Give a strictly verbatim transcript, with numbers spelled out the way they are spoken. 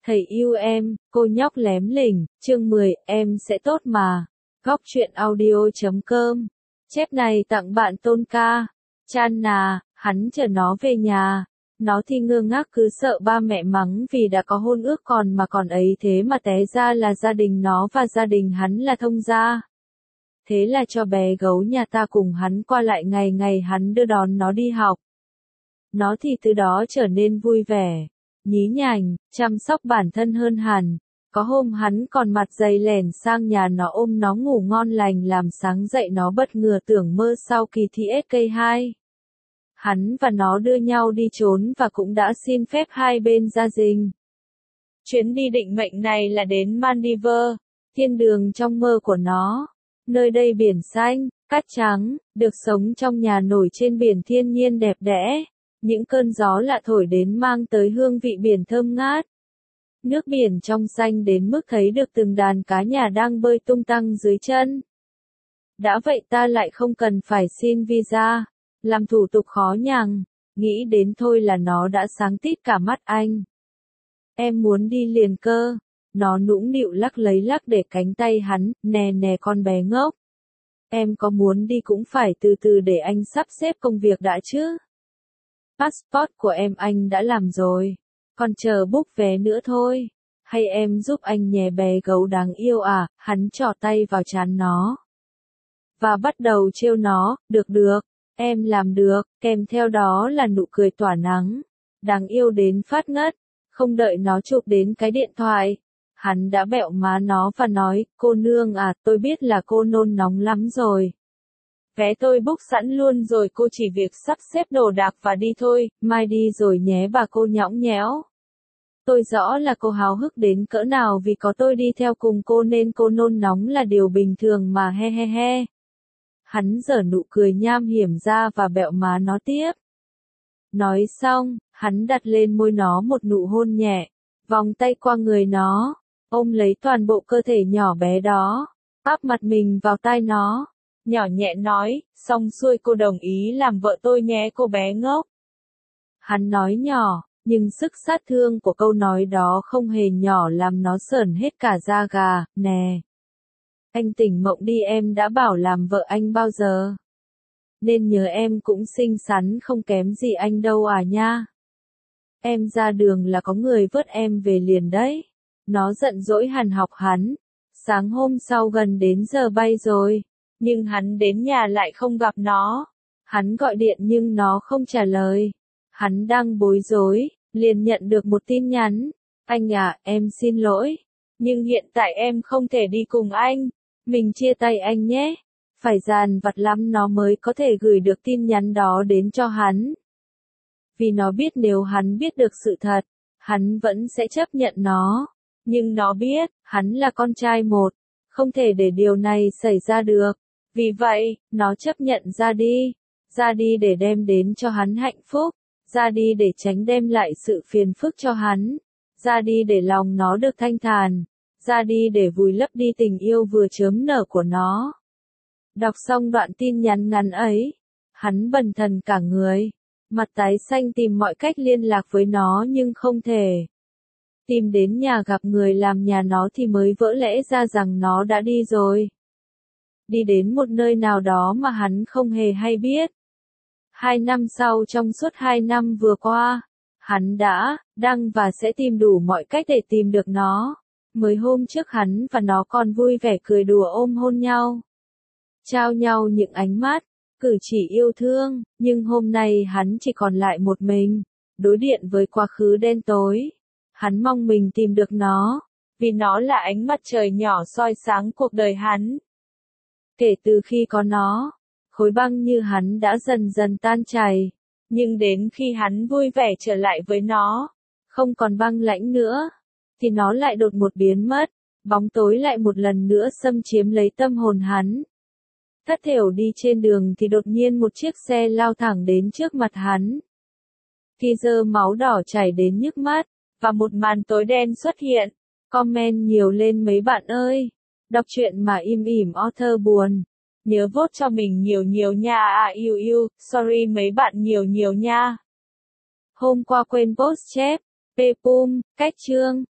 Thầy yêu em, cô nhóc lém lỉnh, chương mười, em sẽ tốt mà. Góc truyện audio chấm com. Chép này tặng bạn Tôn Ca. Chan nà, hắn chờ nó về nhà. Nó thì ngơ ngác cứ sợ ba mẹ mắng vì đã có hôn ước còn mà còn ấy thế mà té ra là gia đình nó và gia đình hắn là thông gia. Thế là cho bé gấu nhà ta cùng hắn qua lại ngày ngày hắn đưa đón nó đi học. Nó thì từ đó trở nên vui vẻ, nhí nhảnh, chăm sóc bản thân hơn hẳn. Có hôm hắn còn mặt dày lẻn sang nhà nó ôm nó ngủ ngon lành làm sáng dậy nó bất ngờ tưởng mơ sau kỳ thi ét ca hai. Hắn và nó đưa nhau đi trốn và cũng đã xin phép hai bên ra rình. Chuyến đi định mệnh này là đến Maldives, thiên đường trong mơ của nó. Nơi đây biển xanh, cát trắng, được sống trong nhà nổi trên biển thiên nhiên đẹp đẽ. Những cơn gió lạ thổi đến mang tới hương vị biển thơm ngát. Nước biển trong xanh đến mức thấy được từng đàn cá nhà đang bơi tung tăng dưới chân. Đã vậy ta lại không cần phải xin visa, làm thủ tục khó nhằn, nghĩ đến thôi là nó đã sáng tít cả mắt anh. Em muốn đi liền cơ, nó nũng nịu lắc lấy lắc để cánh tay hắn, nè nè con bé ngốc. Em có muốn đi cũng phải từ từ để anh sắp xếp công việc đã chứ. Passport của em anh đã làm rồi, còn chờ book vé nữa thôi. Hay em giúp anh nhé bé gấu đáng yêu à, hắn trỏ tay vào trán nó. Và bắt đầu trêu nó, được được, em làm được, kèm theo đó là nụ cười tỏa nắng. Đáng yêu đến phát ngất, không đợi nó chụp đến cái điện thoại. Hắn đã bẹo má nó và nói, cô nương à, tôi biết là cô nôn nóng lắm rồi. Vé tôi book sẵn luôn rồi, cô chỉ việc sắp xếp đồ đạc và đi thôi, mai đi rồi nhé bà cô nhõng nhẽo. Tôi rõ là cô háo hức đến cỡ nào vì có tôi đi theo cùng cô nên cô nôn nóng là điều bình thường mà he he he. Hắn giở nụ cười nham hiểm ra và bẹo má nó tiếp. Nói xong, hắn đặt lên môi nó một nụ hôn nhẹ, vòng tay qua người nó, ôm lấy toàn bộ cơ thể nhỏ bé đó, áp mặt mình vào tai nó. Nhỏ nhẹ nói, xong xuôi cô đồng ý làm vợ tôi nhé cô bé ngốc. Hắn nói nhỏ, nhưng sức sát thương của câu nói đó không hề nhỏ làm nó sởn hết cả da gà, nè. Anh tỉnh mộng đi, em đã bảo làm vợ anh bao giờ. Nên nhớ em cũng xinh xắn không kém gì anh đâu à nha. Em ra đường là có người vớt em về liền đấy. Nó giận dỗi hằn học hắn. Sáng hôm sau gần đến giờ bay rồi. Nhưng hắn đến nhà lại không gặp nó. Hắn gọi điện nhưng nó không trả lời. Hắn đang bối rối, liền nhận được một tin nhắn. Anh à, em xin lỗi. Nhưng hiện tại em không thể đi cùng anh. Mình chia tay anh nhé. Phải dàn vặt lắm nó mới có thể gửi được tin nhắn đó đến cho hắn. Vì nó biết nếu hắn biết được sự thật, hắn vẫn sẽ chấp nhận nó. Nhưng nó biết, hắn là con trai một. Không thể để điều này xảy ra được. Vì vậy, nó chấp nhận ra đi. Ra đi để đem đến cho hắn hạnh phúc. Ra đi để tránh đem lại sự phiền phức cho hắn. Ra đi để lòng nó được thanh thản. Ra đi để vùi lấp đi tình yêu vừa chớm nở của nó. Đọc xong đoạn tin nhắn ngắn ấy, hắn bần thần cả người. Mặt tái xanh tìm mọi cách liên lạc với nó nhưng không thể. Tìm đến nhà gặp người làm nhà nó thì mới vỡ lẽ ra rằng nó đã đi rồi. Đi đến một nơi nào đó mà hắn không hề hay biết. Hai năm sau, trong suốt hai năm vừa qua, hắn đã, đang và sẽ tìm đủ mọi cách để tìm được nó. Mới hôm trước hắn và nó còn vui vẻ cười đùa ôm hôn nhau. Trao nhau những ánh mắt, cử chỉ yêu thương, nhưng hôm nay hắn chỉ còn lại một mình, đối diện với quá khứ đen tối. Hắn mong mình tìm được nó, vì nó là ánh mặt trời nhỏ soi sáng cuộc đời hắn. Kể từ khi có nó, khối băng như hắn đã dần dần tan chảy, nhưng đến khi hắn vui vẻ trở lại với nó, không còn băng lãnh nữa, thì nó lại đột ngột biến mất, bóng tối lại một lần nữa xâm chiếm lấy tâm hồn hắn. Thất thểu đi trên đường thì đột nhiên một chiếc xe lao thẳng đến trước mặt hắn. Teaser máu đỏ chảy đến nhức mắt, và một màn tối đen xuất hiện. Comment nhiều lên mấy bạn ơi. Đọc truyện mà im ỉm author buồn. Nhớ vote cho mình nhiều nhiều nha à yêu yêu, sorry mấy bạn nhiều nhiều nha. Hôm qua quên post chép, Pepum, cách chương.